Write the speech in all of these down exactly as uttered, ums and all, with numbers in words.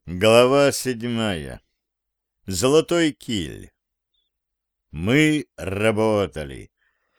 Глава седьмая. Золотой киль. Мы работали.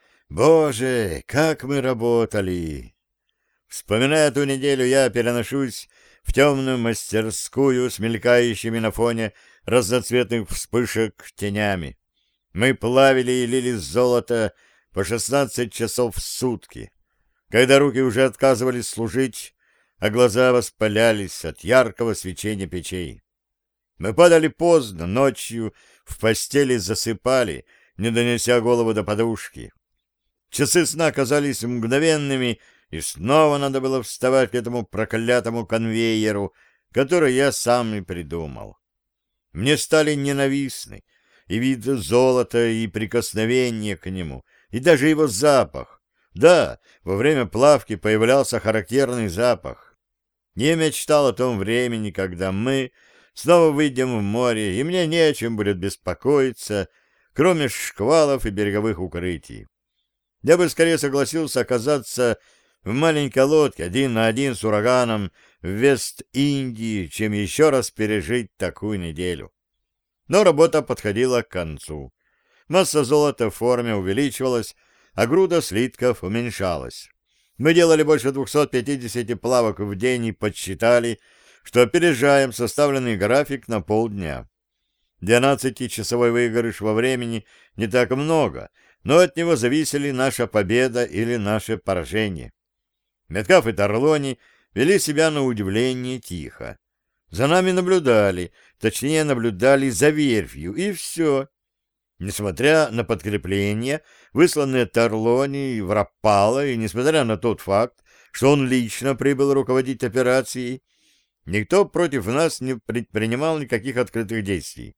Боже, как мы работали! Вспоминая ту неделю, я переношусь в темную мастерскую с мелькающими на фоне разноцветных вспышек тенями. Мы плавили и лили золото по шестнадцать часов в сутки. Когда руки уже отказывались служить, а глаза воспалялись от яркого свечения печей. Мы падали поздно, ночью в постели засыпали, не донеся голову до подушки. Часы сна оказались мгновенными, и снова надо было вставать к этому проклятому конвейеру, который я сам и придумал. Мне стали ненавистны и вид золота, и прикосновение к нему, и даже его запах. Да, во время плавки появлялся характерный запах. Я мечтал о том времени, когда мы снова выйдем в море, и мне не о чем будет беспокоиться, кроме шквалов и береговых укрытий. Я бы скорее согласился оказаться в маленькой лодке один на один с ураганом в Вест-Индии, чем еще раз пережить такую неделю. Но работа подходила к концу. Масса золота в форме увеличивалась, а груда слитков уменьшалась. Мы делали больше двухсот пятидесяти плавок в день и подсчитали, что опережаем составленный график на полдня. Двенадцатичасовой выигрыш во времени не так много, но от него зависели наша победа или наше поражение. Меткав и Тарлони вели себя на удивление тихо. За нами наблюдали, точнее наблюдали за верфью, и все. Несмотря на подкрепление, высланные Тарлони в Раппало, и несмотря на тот факт, что он лично прибыл руководить операцией, никто против нас не предпринимал никаких открытых действий.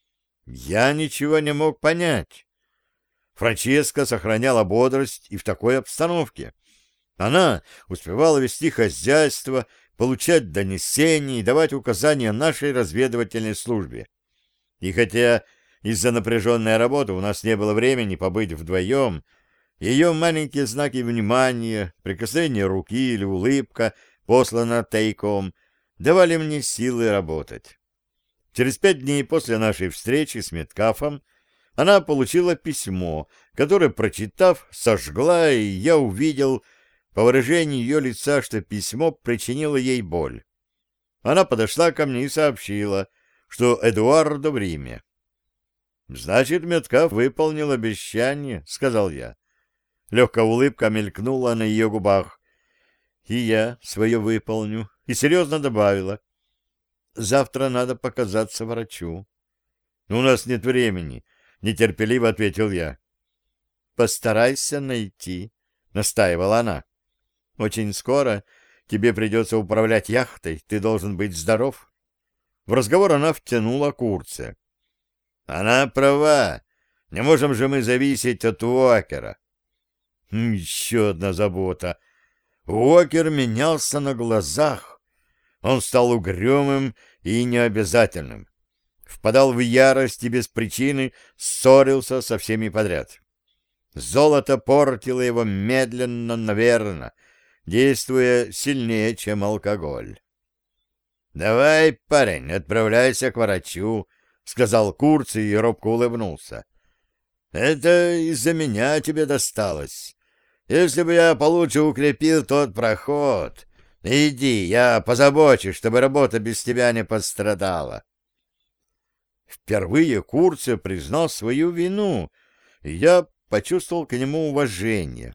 Я ничего не мог понять. Франческа сохраняла бодрость и в такой обстановке. Она успевала вести хозяйство, получать донесения и давать указания нашей разведывательной службе. И хотя из-за напряженной работы у нас не было времени побыть вдвоем, ее маленькие знаки внимания, прикосновение руки или улыбка, посланная тайком, давали мне силы работать. Через пять дней после нашей встречи с Меткафом она получила письмо, которое, прочитав, сожгла, и я увидел по выражению ее лица, что письмо причинило ей боль. Она подошла ко мне и сообщила, что Эдуардо в Риме. «Значит, Меткаф выполнил обещание», — сказал я. Легкая улыбка мелькнула на ее губах. «И я свое выполню», и серьезно добавила. «Завтра надо показаться врачу». «У нас нет времени», — нетерпеливо ответил я. «Постарайся найти», — настаивала она. «Очень скоро тебе придется управлять яхтой, ты должен быть здоров». В разговор она втянула Курция. «Она права. Не можем же мы зависеть от Уокера». Еще одна забота. Уокер менялся на глазах. Он стал угрюмым и необязательным. Впадал в ярость и без причины ссорился со всеми подряд. Золото портило его медленно, наверно, действуя сильнее, чем алкоголь. «Давай, парень, отправляйся к врачу», — сказал Курций и робко улыбнулся. «Это из-за меня тебе досталось. Если бы я получше укрепил тот проход... Иди, я позабочусь, чтобы работа без тебя не пострадала». Впервые Курций признал свою вину, и я почувствовал к нему уважение.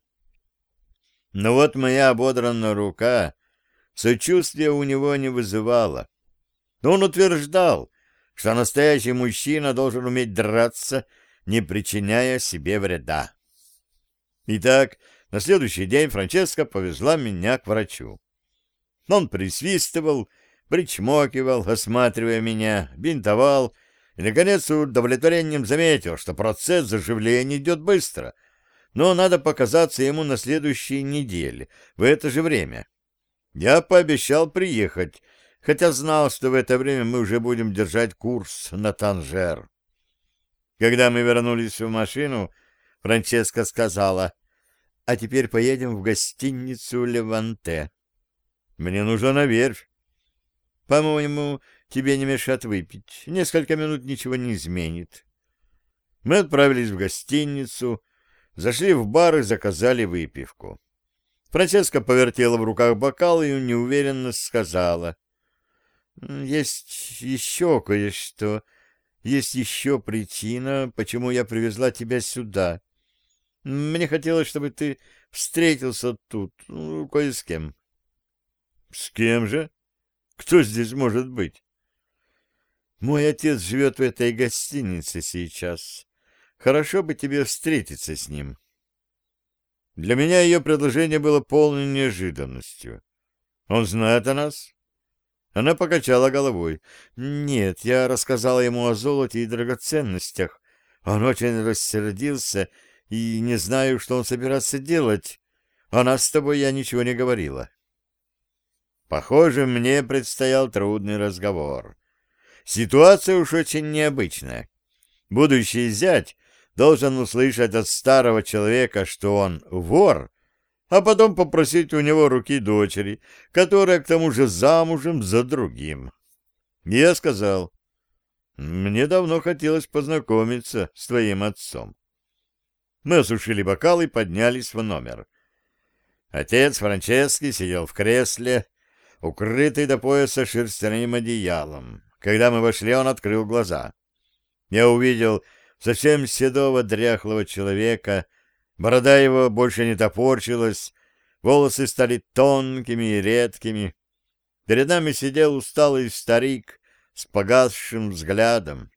Но вот моя ободранная рука сочувствия у него не вызывала. Он утверждал, что настоящий мужчина должен уметь драться, не причиняя себе вреда. Итак, на следующий день Франческа повезла меня к врачу. Он присвистывал, причмокивал, осматривая меня, бинтовал, и, наконец, с удовлетворением заметил, что процесс заживления идет быстро, но надо показаться ему на следующей неделе, в это же время. Я пообещал приехать, хотя знал, что в это время мы уже будем держать курс на Танжер. Когда мы вернулись в машину, Франческа сказала: «А теперь поедем в гостиницу «Леванте». Мне нужно на верфь. По-моему, тебе не мешает выпить. Несколько минут ничего не изменит. Мы отправились в гостиницу, зашли в бар и заказали выпивку. Франческа повертела в руках бокал и неуверенно сказала: «Есть еще кое-что. Есть еще причина, почему я привезла тебя сюда. Мне хотелось, чтобы ты встретился тут, ну, кое с кем». «С кем же? Кто здесь может быть?» «Мой отец живет в этой гостинице сейчас. Хорошо бы тебе встретиться с ним». Для меня ее предложение было полной неожиданностью. «Он знает о нас?» Она покачала головой. «Нет, я рассказала ему о золоте и драгоценностях. Он очень рассердился, и не знаю, что он собирается делать. О нас с тобой я ничего не говорила». Похоже, мне предстоял трудный разговор. Ситуация уж очень необычная. Будущий зять должен услышать от старого человека, что он вор, а потом попросить у него руки дочери, которая к тому же замужем за другим. Я сказал: «Мне давно хотелось познакомиться с твоим отцом». Мы осушили бокал и поднялись в номер. Отец Франчески сидел в кресле, укрытый до пояса шерстяным одеялом. Когда мы вошли, он открыл глаза. Я увидел совсем седого дряхлого человека, борода его больше не топорчилась, волосы стали тонкими и редкими. Перед нами сидел усталый старик с погасшим взглядом.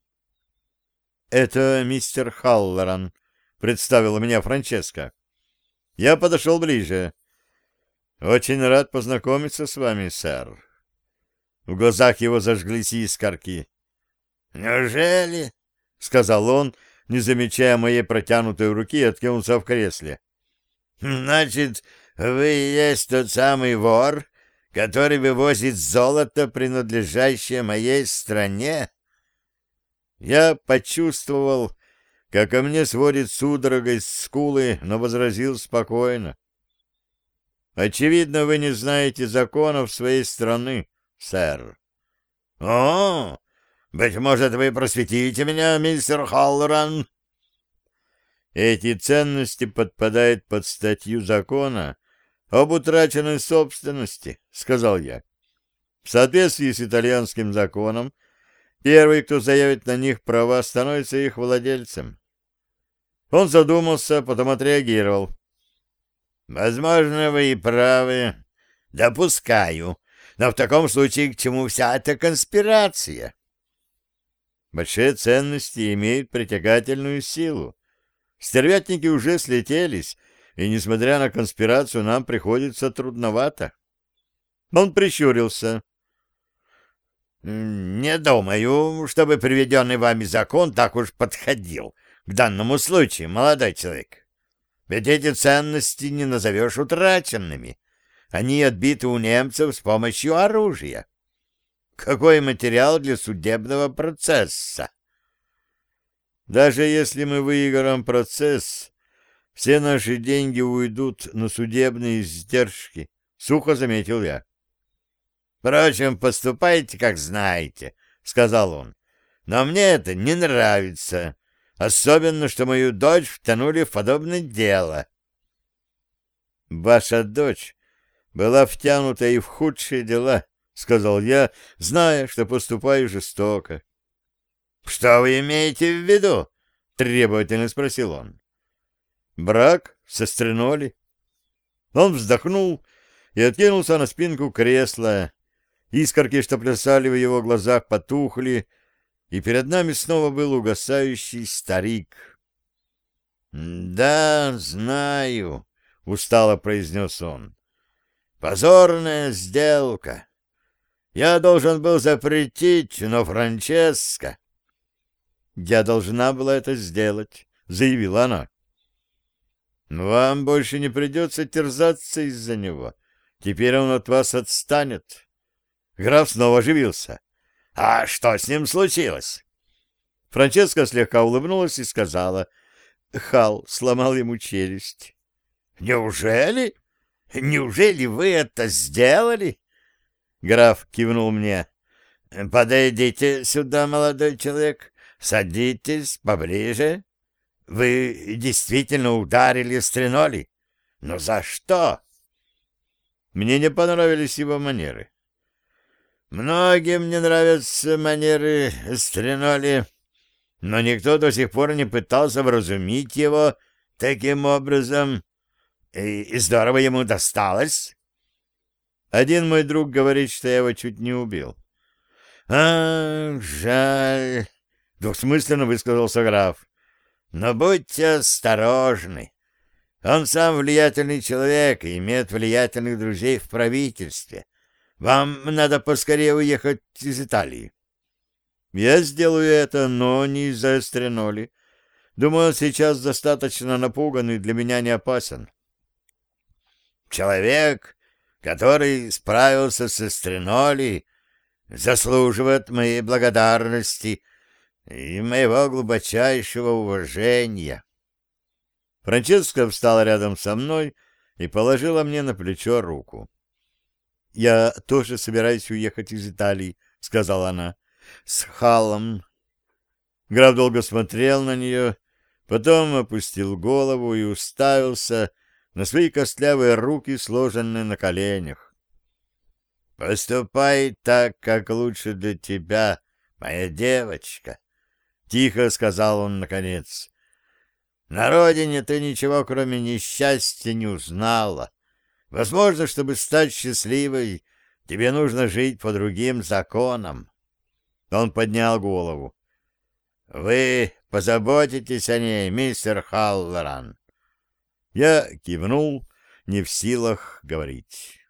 «Это мистер Халлоран», — представила меня Франческа. Я подошел ближе. «Очень рад познакомиться с вами, сэр». В глазах его зажглись искорки. «Неужели?» — сказал он, не замечая моей протянутой руки, и откинулся в кресле. «Значит, вы и есть тот самый вор, который вывозит золото, принадлежащее моей стране?» Я почувствовал, как ко мне сводит судорогой скулы, но возразил спокойно: «Очевидно, вы не знаете законов своей страны, сэр». «О, быть может, вы просветите меня, мистер Халлоран?» «Эти ценности подпадают под статью закона об утраченной собственности», — сказал я. «В соответствии с итальянским законом, первый, кто заявит на них права, становится их владельцем». Он задумался, потом отреагировал: «Возможно, вы и правы. Допускаю. Но в таком случае к чему вся эта конспирация?» «Большие ценности имеют притягательную силу. Стервятники уже слетелись, и, несмотря на конспирацию, нам приходится трудновато». Он прищурился. «Не думаю, чтобы приведенный вами закон так уж подходил к данному случаю, молодой человек. Ведь эти ценности не назовешь утраченными. Они отбиты у немцев с помощью оружия. Какой материал для судебного процесса?» «Даже если мы выиграем процесс, все наши деньги уйдут на судебные издержки», — сухо заметил я. «Впрочем, поступайте, как знаете», — сказал он. «Но мне это не нравится, особенно, что мою дочь втянули в подобное дело». «Ваша дочь была втянута и в худшие дела», — сказал я, зная, что поступаю жестоко. «Что вы имеете в виду?» — требовательно спросил он. «Брак со Стреноли». Он вздохнул и откинулся на спинку кресла. Искорки, что плясали в его глазах, потухли, и перед нами снова был угасающий старик. «Да, знаю», — устало произнес он. «Позорная сделка. Я должен был запретить, но Франческа...» «Я должна была это сделать», — заявила она. «Вам больше не придется терзаться из-за него. Теперь он от вас отстанет». Граф снова оживился. «А что с ним случилось?» Франческа слегка улыбнулась и сказала: «Хал сломал ему челюсть». «Неужели? Неужели вы это сделали?» Граф кивнул мне. Подойдите сюда, молодой человек, садитесь поближе. Вы действительно ударили Стреноли? Но за что? Мне не понравились его манеры. Многим не нравятся манеры Стреноли, но никто до сих пор не пытался вразумить его таким образом. И, и здорово ему досталось. Один мой друг говорит, что я его чуть не убил. — А, жаль, — двусмысленно высказался граф. — Но будьте осторожны. Он сам влиятельный человек и имеет влиятельных друзей в правительстве. Вам надо поскорее уехать из Италии. — Я сделаю это, но не из-за Стреноли. Думаю, он сейчас достаточно напуган и для меня не опасен. — Человек, который справился со Стреноли, заслуживает моей благодарности и моего глубочайшего уважения. Франческа встала рядом со мной и положила мне на плечо руку. — Я тоже собираюсь уехать из Италии, — сказала она, — с Халлом. Граф долго смотрел на нее, потом опустил голову и уставился на свои костлявые руки, сложенные на коленях. — Поступай так, как лучше для тебя, моя девочка, — тихо сказал он наконец. — На родине ты ничего, кроме несчастья, не узнала. Возможно, чтобы стать счастливой, тебе нужно жить по другим законам. Он поднял голову. — Вы позаботитесь о ней, мистер Халлоран. Я кивнул, не в силах говорить.